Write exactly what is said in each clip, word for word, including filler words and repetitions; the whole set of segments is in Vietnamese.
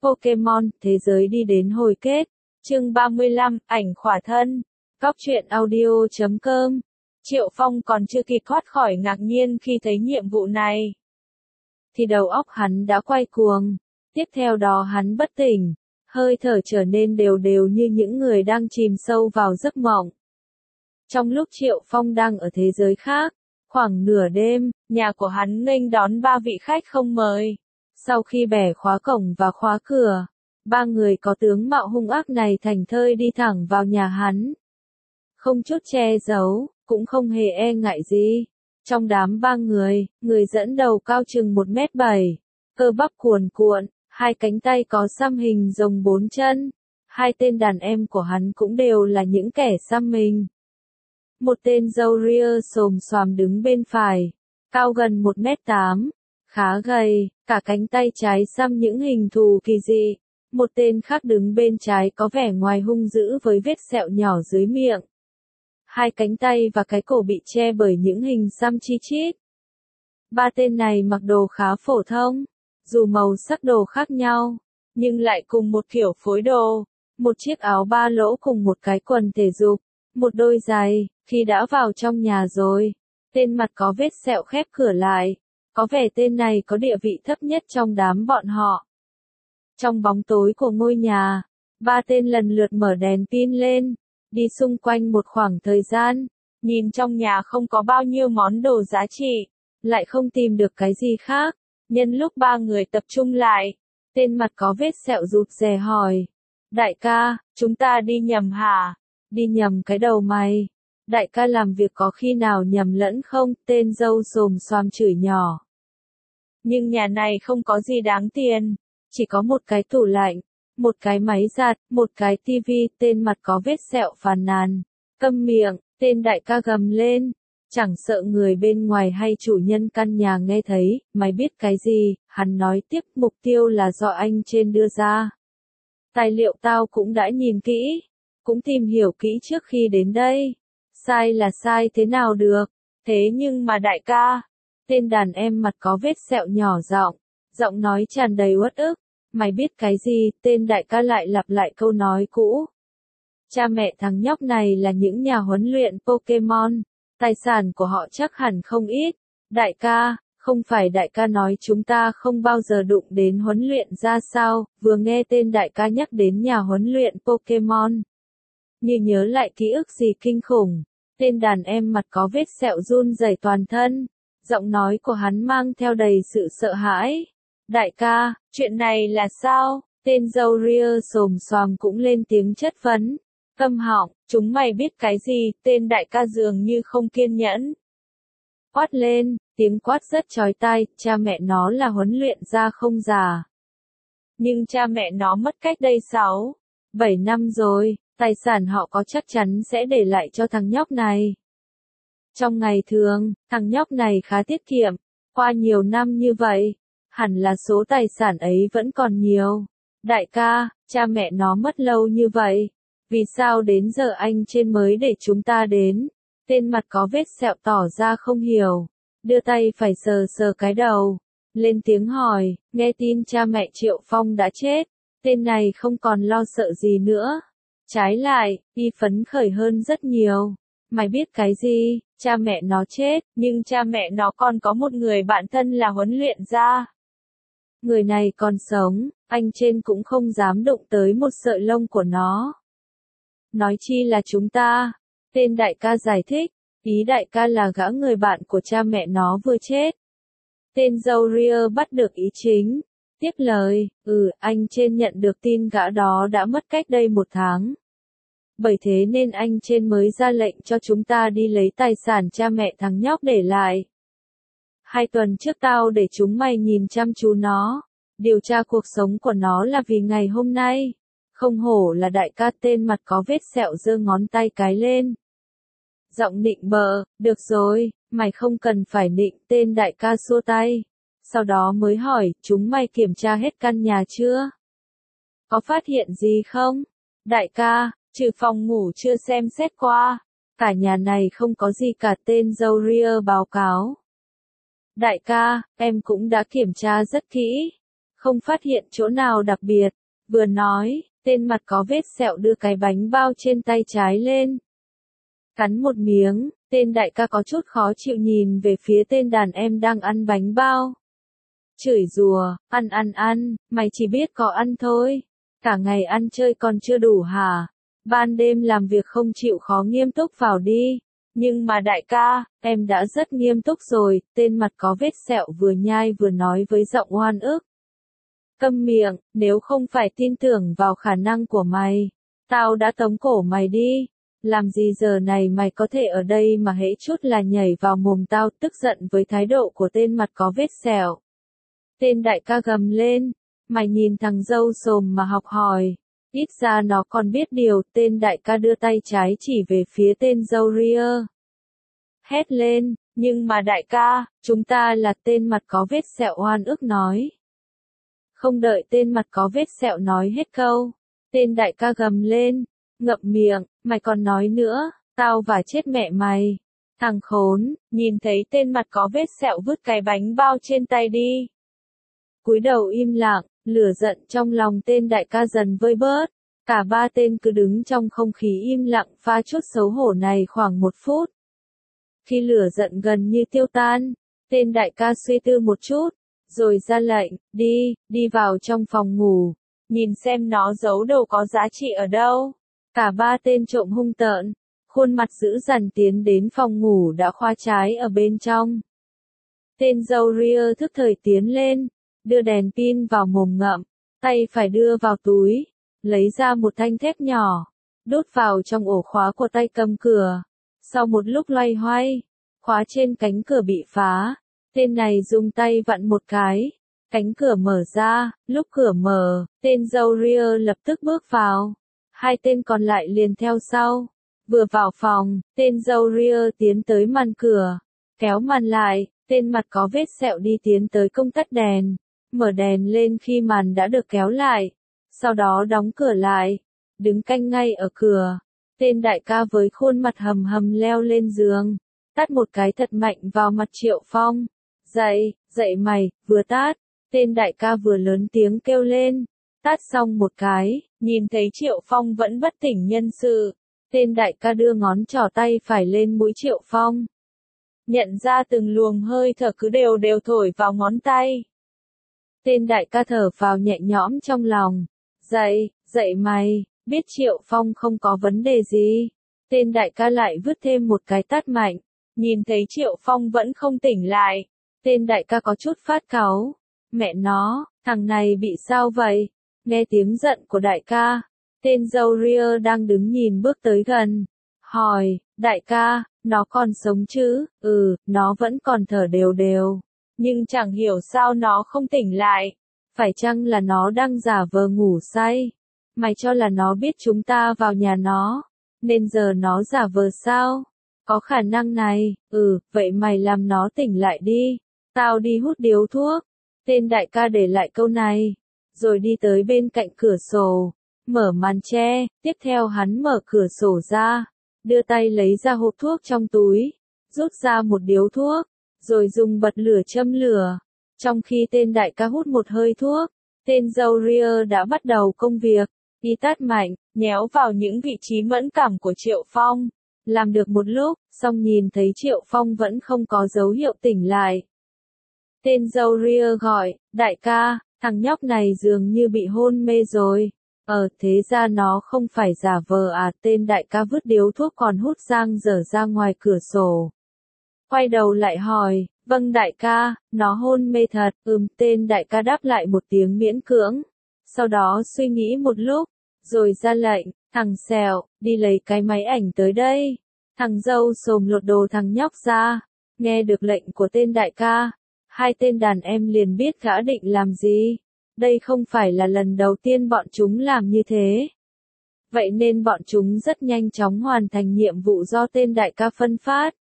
Pokemon, thế giới đi đến hồi kết. Chương ba mươi lăm, ảnh khỏa thân. Góc truyện audio chấm com. Triệu Phong còn chưa kịp thoát khỏi ngạc nhiên khi thấy nhiệm vụ này, thì đầu óc hắn đã quay cuồng. Tiếp theo đó hắn bất tỉnh, hơi thở trở nên đều đều như những người đang chìm sâu vào giấc mộng. Trong lúc Triệu Phong đang ở thế giới khác, khoảng nửa đêm, nhà của hắn nghênh đón ba vị khách không mời. Sau khi bẻ khóa cổng và khóa cửa, ba người có tướng mạo hung ác này thành thơi đi thẳng vào nhà hắn. Không chút che giấu, cũng không hề e ngại gì. Trong đám ba người, người dẫn đầu cao chừng một mét bảy, cơ bắp cuồn cuộn, hai cánh tay có xăm hình rồng bốn chân. Hai tên đàn em của hắn cũng đều là những kẻ xăm mình. Một tên râu ria xồm xoàm đứng bên phải, cao gần một mét tám, khá gầy, cả cánh tay trái xăm những hình thù kỳ dị. Một tên khác đứng bên trái có vẻ ngoài hung dữ với vết sẹo nhỏ dưới miệng. Hai cánh tay và cái cổ bị che bởi những hình xăm chi chít. Ba tên này mặc đồ khá phổ thông, dù màu sắc đồ khác nhau, nhưng lại cùng một kiểu phối đồ. Một chiếc áo ba lỗ cùng một cái quần thể dục, một đôi giày. Khi đã vào trong nhà rồi, tên mặt có vết sẹo khép cửa lại. Có vẻ tên này có địa vị thấp nhất trong đám bọn họ. Trong bóng tối của ngôi nhà, ba tên lần lượt mở đèn pin lên, đi xung quanh một khoảng thời gian, nhìn trong nhà không có bao nhiêu món đồ giá trị, lại không tìm được cái gì khác. Nhân lúc ba người tập trung lại, tên mặt có vết sẹo rụt rè hỏi: "Đại ca, chúng ta đi nhầm hả?" "Đi nhầm cái đầu mày. Đại ca làm việc có khi nào nhầm lẫn không?" Tên râu xồm xoàm chửi nhỏ. "Nhưng nhà này không có gì đáng tiền, chỉ có một cái tủ lạnh, một cái máy giặt, một cái tivi." Tên mặt có vết sẹo phàn nàn. "Câm miệng!" Tên đại ca gầm lên, chẳng sợ người bên ngoài hay chủ nhân căn nhà nghe thấy. "Mày biết cái gì?" Hắn nói tiếp, "Mục tiêu là do anh trên đưa ra. Tài liệu tao cũng đã nhìn kỹ, cũng tìm hiểu kỹ trước khi đến đây. Sai là sai thế nào được? Thế nhưng mà đại ca..." Tên đàn em mặt có vết sẹo nhỏ giọng, giọng nói tràn đầy uất ức. "Mày biết cái gì?" Tên đại ca lại lặp lại câu nói cũ. Cha mẹ thằng nhóc này là những nhà huấn luyện Pokemon, tài sản của họ chắc hẳn không ít. "Đại ca, không phải đại ca nói chúng ta không bao giờ đụng đến huấn luyện ra sao?" Vừa nghe tên đại ca nhắc đến nhà huấn luyện Pokemon, như nhớ lại ký ức gì kinh khủng, tên đàn em mặt có vết sẹo run rẩy toàn thân, giọng nói của hắn mang theo đầy sự sợ hãi. "Đại ca, chuyện này là sao?" Tên râu ria xồm xoàm cũng lên tiếng chất vấn. "Câm họng, chúng mày biết cái gì?" Tên đại ca dường như không kiên nhẫn quát lên, tiếng quát rất chói tai. "Cha mẹ nó là huấn luyện gia không già, nhưng cha mẹ nó mất cách đây sáu, bảy năm rồi. Tài sản họ có chắc chắn sẽ để lại cho thằng nhóc này. Trong ngày thường, thằng nhóc này khá tiết kiệm, qua nhiều năm như vậy, hẳn là số tài sản ấy vẫn còn nhiều. Đại ca, cha mẹ nó mất lâu như vậy, vì sao đến giờ anh trên mới để chúng ta đến?" Tên mặt có vết sẹo tỏ ra không hiểu, đưa tay phải sờ sờ cái đầu, lên tiếng hỏi. Nghe tin cha mẹ Triệu Phong đã chết, tên này không còn lo sợ gì nữa. Trái lại, y phấn khởi hơn rất nhiều. "Mày biết cái gì?" "Cha mẹ nó chết, nhưng cha mẹ nó còn có một người bạn thân là huấn luyện gia. Người này còn sống, anh trên cũng không dám đụng tới một sợi lông của nó. Nói chi là chúng ta." Tên đại ca giải thích, ý đại ca là gã người bạn của cha mẹ nó vừa chết. Tên râu ria bắt được ý chính, tiếp lời, "Ừ, anh trên nhận được tin gã đó đã mất cách đây một tháng. Bởi thế nên anh trên mới ra lệnh cho chúng ta đi lấy tài sản cha mẹ thằng nhóc để lại. Hai tuần trước tao để chúng mày nhìn chăm chú nó, điều tra cuộc sống của nó là vì ngày hôm nay." Không hổ là đại ca. Tên mặt có vết sẹo giơ ngón tay cái lên, giọng nịnh bợ. "Được rồi, mày không cần phải nịnh." Tên đại ca xua tay, sau đó mới hỏi, "Chúng mày kiểm tra hết căn nhà chưa? Có phát hiện gì không?" "Đại ca, trừ phòng ngủ chưa xem xét qua, cả nhà này không có gì cả." Tên râu ria báo cáo. "Đại ca, em cũng đã kiểm tra rất kỹ, không phát hiện chỗ nào đặc biệt. Vừa nói, tên mặt có vết sẹo đưa cái bánh bao trên tay trái lên. Cắn một miếng, tên đại ca có chút khó chịu nhìn về phía tên đàn em đang ăn bánh bao. Chửi rủa, ăn ăn ăn, mày chỉ biết có ăn thôi. Cả ngày ăn chơi còn chưa đủ hả? Ban đêm làm việc không chịu khó nghiêm túc vào đi. Nhưng mà đại ca, em đã rất nghiêm túc rồi, tên mặt có vết sẹo vừa nhai vừa nói với giọng oan ức. Câm miệng, nếu không phải tin tưởng vào khả năng của mày, tao đã tống cổ mày đi. Làm gì giờ này mày có thể ở đây mà hễ chút là nhảy vào mồm tao, tức giận với thái độ của tên mặt có vết sẹo. Tên đại ca gầm lên, mày nhìn thằng dâu sồm mà học hỏi, ít ra nó còn biết điều. Tên đại ca đưa tay trái chỉ về phía tên dâu ria. Hét lên, nhưng mà đại ca, chúng ta là tên mặt có vết sẹo oan ức nói. Không đợi tên mặt có vết sẹo nói hết câu, tên đại ca gầm lên, ngậm miệng, mày còn nói nữa, tao vả chết mẹ mày. Thằng khốn, nhìn thấy tên mặt có vết sẹo vứt cái bánh bao trên tay đi. Cúi đầu im lặng, lửa giận trong lòng tên đại ca dần vơi bớt. Cả ba tên cứ đứng trong không khí im lặng pha chút xấu hổ này khoảng một phút. Khi lửa giận gần như tiêu tan, tên đại ca suy tư một chút, rồi ra lệnh, đi, đi vào trong phòng ngủ, nhìn xem nó giấu đồ có giá trị ở đâu. Cả ba tên trộm hung tợn, khuôn mặt dữ dằn tiến đến phòng ngủ đã khóa trái ở bên trong. Tên dâu ria thức thời tiến lên, đưa đèn pin vào mồm ngậm, tay phải đưa vào túi, lấy ra một thanh thép nhỏ, đút vào trong ổ khóa của tay cầm cửa. Sau một lúc loay hoay, khóa trên cánh cửa bị phá, tên này dùng tay vặn một cái, cánh cửa mở ra. Lúc cửa mở, tên dâu ria lập tức bước vào, hai tên còn lại liền theo sau. Vừa vào phòng, tên dâu ria tiến tới màn cửa, kéo màn lại, tên mặt có vết sẹo đi tiến tới công tắt đèn, mở đèn lên khi màn đã được kéo lại, sau đó đóng cửa lại, đứng canh ngay ở cửa. Tên đại ca với khuôn mặt hầm hầm leo lên giường, tát một cái thật mạnh vào mặt Triệu Phong. Dậy, dậy mày, vừa tát, tên đại ca vừa lớn tiếng kêu lên, tát xong một cái, nhìn thấy Triệu Phong vẫn bất tỉnh nhân sự, tên đại ca đưa ngón trỏ tay phải lên mũi Triệu Phong. Nhận ra từng luồng hơi thở cứ đều đều thổi vào ngón tay. Tên đại ca thở vào nhẹ nhõm trong lòng, dậy, dậy mày. Biết Triệu Phong không có vấn đề gì, tên đại ca lại vứt thêm một cái tát mạnh, nhìn thấy Triệu Phong vẫn không tỉnh lại, tên đại ca có chút phát cáu, mẹ nó, thằng này bị sao vậy? Nghe tiếng giận của đại ca, tên dâu ria đang đứng nhìn bước tới gần, hỏi, đại ca, nó còn sống chứ? Ừ, nó vẫn còn thở đều đều, nhưng chẳng hiểu sao nó không tỉnh lại, phải chăng là nó đang giả vờ ngủ say? Mày cho là nó biết chúng ta vào nhà nó, nên giờ nó giả vờ sao? Có khả năng này, ừ, vậy mày làm nó tỉnh lại đi, tao đi hút điếu thuốc. Tên đại ca để lại câu này, rồi đi tới bên cạnh cửa sổ, mở màn che, tiếp theo hắn mở cửa sổ ra, đưa tay lấy ra hộp thuốc trong túi, rút ra một điếu thuốc, rồi dùng bật lửa châm lửa. Trong khi tên đại ca hút một hơi thuốc, tên dâu ria đã bắt đầu công việc. Đi tát mạnh, nhéo vào những vị trí mẫn cảm của Triệu Phong. Làm được một lúc, xong nhìn thấy Triệu Phong vẫn không có dấu hiệu tỉnh lại. Tên dâu ria gọi, đại ca, thằng nhóc này dường như bị hôn mê rồi. Ờ, thế ra nó không phải giả vờ à? Tên đại ca vứt điếu thuốc còn hút giang dở ra ngoài cửa sổ. Quay đầu lại hỏi, vâng đại ca, nó hôn mê thật. Ừm, tên đại ca đáp lại một tiếng miễn cưỡng. Sau đó suy nghĩ một lúc, rồi ra lệnh, thằng Sẹo, đi lấy cái máy ảnh tới đây. Thằng dâu sồm lột đồ thằng nhóc ra. Nghe được lệnh của tên đại ca, hai tên đàn em liền biết gã định làm gì. Đây không phải là lần đầu tiên bọn chúng làm như thế. Vậy nên bọn chúng rất nhanh chóng hoàn thành nhiệm vụ do tên đại ca phân phát.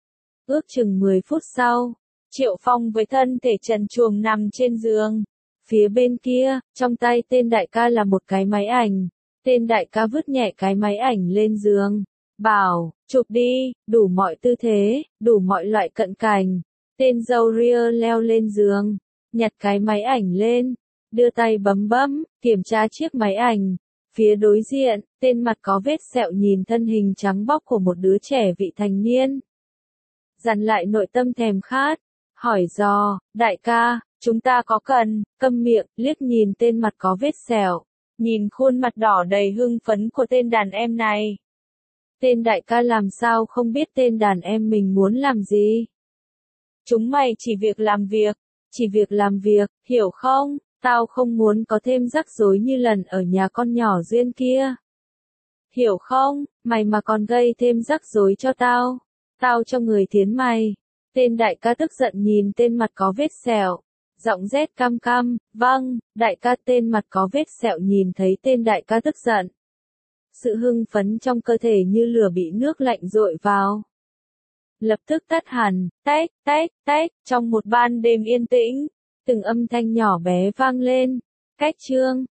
Ước chừng mười phút sau, Triệu Phong với thân thể trần truồng nằm trên giường. Phía bên kia, trong tay tên đại ca là một cái máy ảnh. Tên đại ca vứt nhẹ cái máy ảnh lên giường. Bảo, chụp đi, đủ mọi tư thế, đủ mọi loại cận cảnh. Tên dâu ria leo lên giường, nhặt cái máy ảnh lên, đưa tay bấm bấm, kiểm tra chiếc máy ảnh. Phía đối diện, tên mặt có vết sẹo nhìn thân hình trắng bóc của một đứa trẻ vị thành niên. Dằn lại nội tâm thèm khát, hỏi dò, đại ca, chúng ta có cần, câm miệng, liếc nhìn tên mặt có vết sẹo, nhìn khuôn mặt đỏ đầy hưng phấn của tên đàn em này. Tên đại ca làm sao không biết tên đàn em mình muốn làm gì? Chúng mày chỉ việc làm việc, chỉ việc làm việc, hiểu không? Tao không muốn có thêm rắc rối như lần ở nhà con nhỏ Duyên kia. Hiểu không? Mày mà còn gây thêm rắc rối cho tao, tao cho người thiến mày. Tên đại ca tức giận nhìn tên mặt có vết sẹo, giọng rét cam cam, vâng, đại ca. Tên mặt có vết sẹo nhìn thấy tên đại ca tức giận. Sự hưng phấn trong cơ thể như lửa bị nước lạnh dội vào. Lập tức tắt hẳn, tách, tách, tách, trong một ban đêm yên tĩnh, từng âm thanh nhỏ bé vang lên. Cách chương